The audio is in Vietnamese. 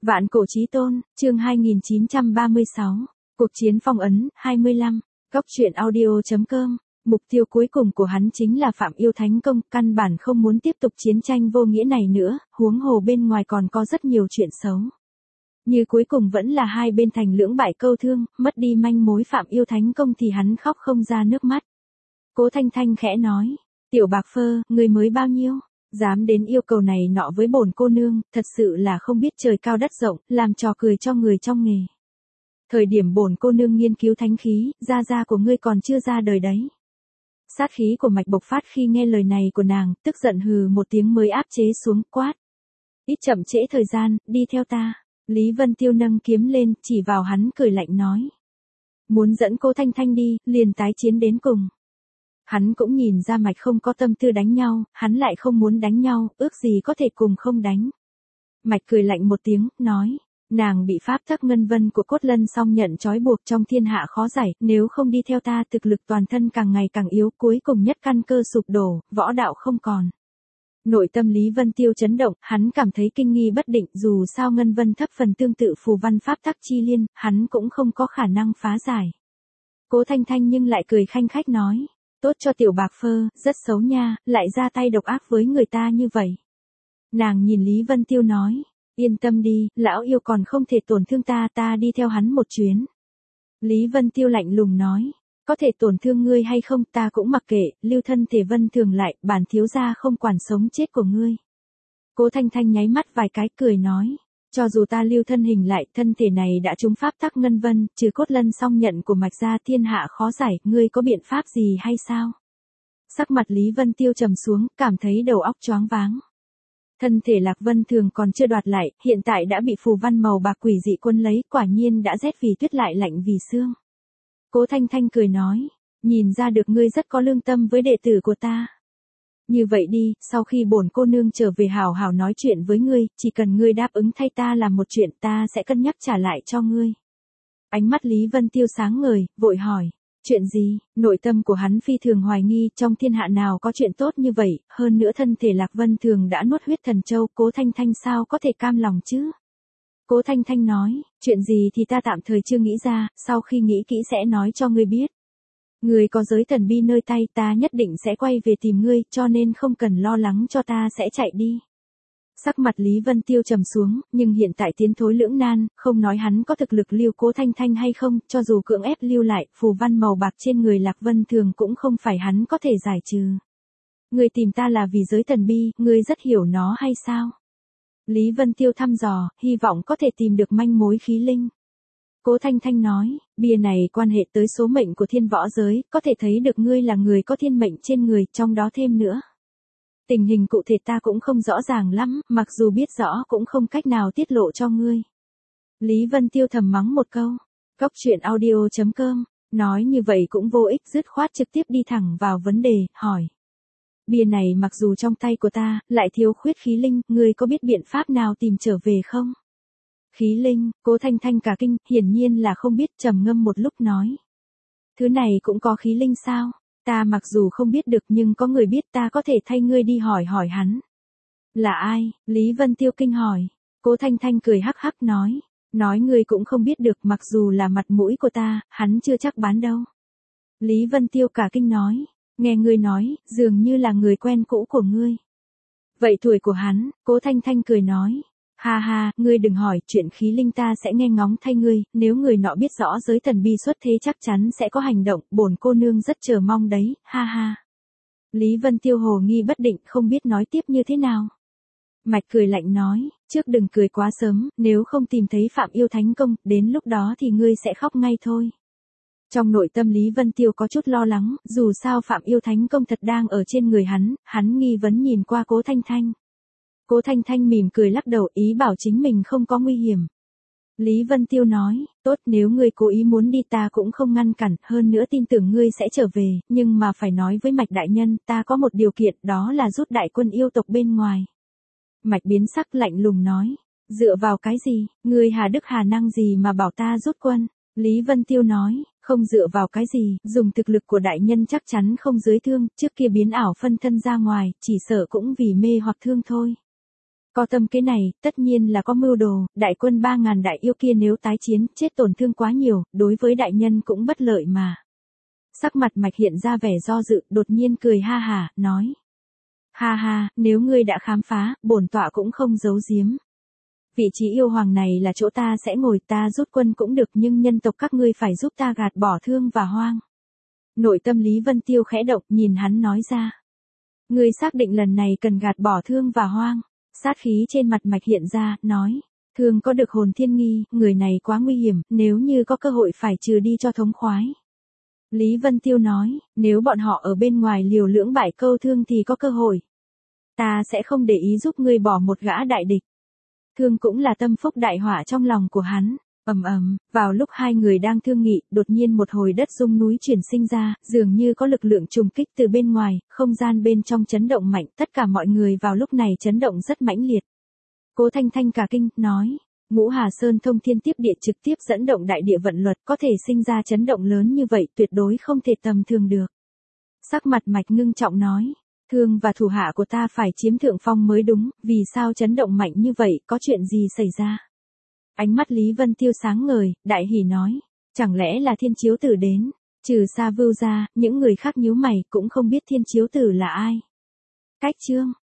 Vạn cổ chí tôn, chương 2936. Cuộc chiến phong ấn, 25. Góc truyện audio.com. Mục tiêu cuối cùng của hắn chính là Phạm Yêu Thánh Công, căn bản không muốn tiếp tục chiến tranh vô nghĩa này nữa, huống hồ bên ngoài còn có rất nhiều chuyện xấu. Như cuối cùng vẫn là hai bên thành lưỡng bại câu thương, mất đi manh mối Phạm Yêu Thánh Công thì hắn khóc không ra nước mắt. Cố Thanh Thanh khẽ nói, tiểu bạc phơ, người mới bao nhiêu? Dám đến yêu cầu này nọ với bổn cô nương, thật sự là không biết trời cao đất rộng, làm trò cười cho người trong nghề. Thời điểm bổn cô nương nghiên cứu thánh khí, gia của ngươi còn chưa ra đời đấy. Sát khí của mạch bộc phát khi nghe lời này của nàng, tức giận hừ một tiếng mới áp chế xuống, quát. Ít chậm trễ thời gian, đi theo ta. Lý Vân Tiêu nâng kiếm lên, chỉ vào hắn cười lạnh nói. Muốn dẫn Cố Thanh Thanh đi, liền tái chiến đến cùng. Hắn cũng nhìn ra mạch không có tâm tư đánh nhau, hắn lại không muốn đánh nhau, ước gì có thể cùng không đánh. Mạch cười lạnh một tiếng, nói, nàng bị pháp tắc ngân vân của cốt lân song nhận trói buộc trong thiên hạ khó giải, nếu không đi theo ta thực lực toàn thân càng ngày càng yếu, cuối cùng nhất căn cơ sụp đổ, võ đạo không còn. Nội tâm Lý Vân Tiêu chấn động, hắn cảm thấy kinh nghi bất định, dù sao ngân vân thấp phần tương tự phù văn pháp tắc chi liên, hắn cũng không có khả năng phá giải. Cố Thanh Thanh nhưng lại cười khanh khách nói. Tốt cho tiểu bạc phơ, rất xấu nha, lại ra tay độc ác với người ta như vậy. Nàng nhìn Lý Vân Tiêu nói, yên tâm đi, lão yêu còn không thể tổn thương ta, ta đi theo hắn một chuyến. Lý Vân Tiêu lạnh lùng nói, có thể tổn thương ngươi hay không ta cũng mặc kệ, lưu thân thể vân thường lại, bản thiếu gia không quản sống chết của ngươi. Cố Thanh Thanh nháy mắt vài cái cười nói. Cho dù ta lưu thân hình lại, thân thể này đã trúng pháp tắc ngân vân, trừ cốt lân song nhận của mạch gia thiên hạ khó giải, ngươi có biện pháp gì hay sao? Sắc mặt Lý Vân Tiêu trầm xuống, cảm thấy đầu óc choáng váng. Thân thể Lạc Vân Thường còn chưa đoạt lại, hiện tại đã bị phù văn màu bạc quỷ dị quân lấy, quả nhiên đã rét vì tuyết lại lạnh vì xương. Cố Thanh Thanh cười nói, nhìn ra được ngươi rất có lương tâm với đệ tử của ta. Như vậy đi, sau khi bổn cô nương trở về hảo hảo nói chuyện với ngươi, chỉ cần ngươi đáp ứng thay ta làm một chuyện ta sẽ cân nhắc trả lại cho ngươi. Ánh mắt Lý Vân Tiêu sáng ngời, vội hỏi, chuyện gì? Nội tâm của hắn phi thường hoài nghi, trong thiên hạ nào có chuyện tốt như vậy, hơn nữa thân thể Lạc Vân Thường đã nuốt huyết thần châu, Cố Thanh Thanh sao có thể cam lòng chứ? Cố Thanh Thanh nói, chuyện gì thì ta tạm thời chưa nghĩ ra, sau khi nghĩ kỹ sẽ nói cho ngươi biết. Ngươi có giới thần bi nơi tay ta nhất định sẽ quay về tìm ngươi, cho nên không cần lo lắng cho ta sẽ chạy đi. Sắc mặt Lý Vân Tiêu trầm xuống, nhưng hiện tại tiến thối lưỡng nan, không nói hắn có thực lực lưu Cố Thanh Thanh hay không, cho dù cưỡng ép lưu lại, phù văn màu bạc trên người Lạc Vân Thường cũng không phải hắn có thể giải trừ. Ngươi tìm ta là vì giới thần bi, ngươi rất hiểu nó hay sao? Lý Vân Tiêu thăm dò, hy vọng có thể tìm được manh mối khí linh. Cố Thanh Thanh nói, bia này quan hệ tới số mệnh của thiên võ giới, có thể thấy được ngươi là người có thiên mệnh trên người, trong đó thêm nữa. Tình hình cụ thể ta cũng không rõ ràng lắm, mặc dù biết rõ cũng không cách nào tiết lộ cho ngươi. Lý Vân Tiêu thầm mắng một câu. Góc truyện audio.com, nói như vậy cũng vô ích, dứt khoát trực tiếp đi thẳng vào vấn đề, hỏi. Bia này mặc dù trong tay của ta, lại thiếu khuyết khí linh, ngươi có biết biện pháp nào tìm trở về không? Khí linh, Cố Thanh Thanh cả kinh, hiển nhiên là không biết, trầm ngâm một lúc nói. Thứ này cũng có khí linh sao? Ta mặc dù không biết được nhưng có người biết, ta có thể thay ngươi đi hỏi hắn. Là ai? Lý Vân Tiêu kinh hỏi. Cố Thanh Thanh cười hắc hắc nói. Nói ngươi cũng không biết được, mặc dù là mặt mũi của ta, hắn chưa chắc bán đâu. Lý Vân Tiêu cả kinh nói. Nghe ngươi nói, dường như là người quen cũ của ngươi. Vậy tuổi của hắn? Cố Thanh Thanh cười nói. Ha ha, ngươi đừng hỏi, chuyện khí linh ta sẽ nghe ngóng thay ngươi, nếu người nọ biết rõ giới thần bi xuất thế chắc chắn sẽ có hành động, bổn cô nương rất chờ mong đấy, ha ha. Lý Vân Tiêu hồ nghi bất định, không biết nói tiếp như thế nào. Mạch cười lạnh nói, trước đừng cười quá sớm, nếu không tìm thấy Phạm Yêu Thánh Công, đến lúc đó thì ngươi sẽ khóc ngay thôi. Trong nội tâm Lý Vân Tiêu có chút lo lắng, dù sao Phạm Yêu Thánh Công thật đang ở trên người hắn nghi vấn nhìn qua Cố Thanh Thanh. Cố Thanh Thanh mỉm cười lắc đầu, ý bảo chính mình không có nguy hiểm. Lý Vân Tiêu nói, tốt, nếu ngươi cố ý muốn đi ta cũng không ngăn cản, hơn nữa tin tưởng ngươi sẽ trở về, nhưng mà phải nói với Mạch đại nhân, ta có một điều kiện, đó là rút đại quân yêu tộc bên ngoài. Mạch biến sắc lạnh lùng nói, dựa vào cái gì, ngươi hà đức hà năng gì mà bảo ta rút quân? Lý Vân Tiêu nói, không dựa vào cái gì, dùng thực lực của đại nhân chắc chắn không dưới thương, trước kia biến ảo phân thân ra ngoài, chỉ sợ cũng vì mê hoặc thương thôi. Có tâm kế này, tất nhiên là có mưu đồ, đại quân 3.000 đại yêu kia nếu tái chiến, chết tổn thương quá nhiều, đối với đại nhân cũng bất lợi mà. Sắc mặt Mạch hiện ra vẻ do dự, đột nhiên cười ha hả, nói. Ha ha, nếu ngươi đã khám phá, bổn tọa cũng không giấu giếm. Vị trí yêu hoàng này là chỗ ta sẽ ngồi, ta rút quân cũng được, nhưng nhân tộc các ngươi phải giúp ta gạt bỏ Thương và Hoang. Nội tâm Lý Vân Tiêu khẽ động, nhìn hắn nói ra. Ngươi xác định lần này cần gạt bỏ Thương và Hoang. Sát khí trên mặt Mạch hiện ra, nói. Thương có được hồn thiên nghi, người này quá nguy hiểm, nếu như có cơ hội phải trừ đi cho thống khoái. Lý Vân Tiêu nói, nếu bọn họ ở bên ngoài liều lưỡng bại câu Thương thì có cơ hội. Ta sẽ không để ý giúp ngươi bỏ một gã đại địch. Thương cũng là tâm phúc đại họa trong lòng của hắn. Vào lúc hai người đang thương nghị, đột nhiên một hồi đất rung núi chuyển sinh ra, dường như có lực lượng trùng kích từ bên ngoài, không gian bên trong chấn động mạnh, tất cả mọi người vào lúc này chấn động rất mãnh liệt. Cố Thanh Thanh cả kinh, nói, Ngũ Hà Sơn thông thiên tiếp địa trực tiếp dẫn động đại địa vận luật, có thể sinh ra chấn động lớn như vậy, tuyệt đối không thể tầm thường được. Sắc mặt Mạch ngưng trọng nói, Thương và thủ hạ của ta phải chiếm thượng phong mới đúng, vì sao chấn động mạnh như vậy, có chuyện gì xảy ra? Ánh mắt Lý Vân Tiêu sáng ngời, đại hỉ nói, chẳng lẽ là Thiên Chiếu Tử đến? Trừ Sa Vưu ra, những người khác nhíu mày cũng không biết Thiên Chiếu Tử là ai. Cách chương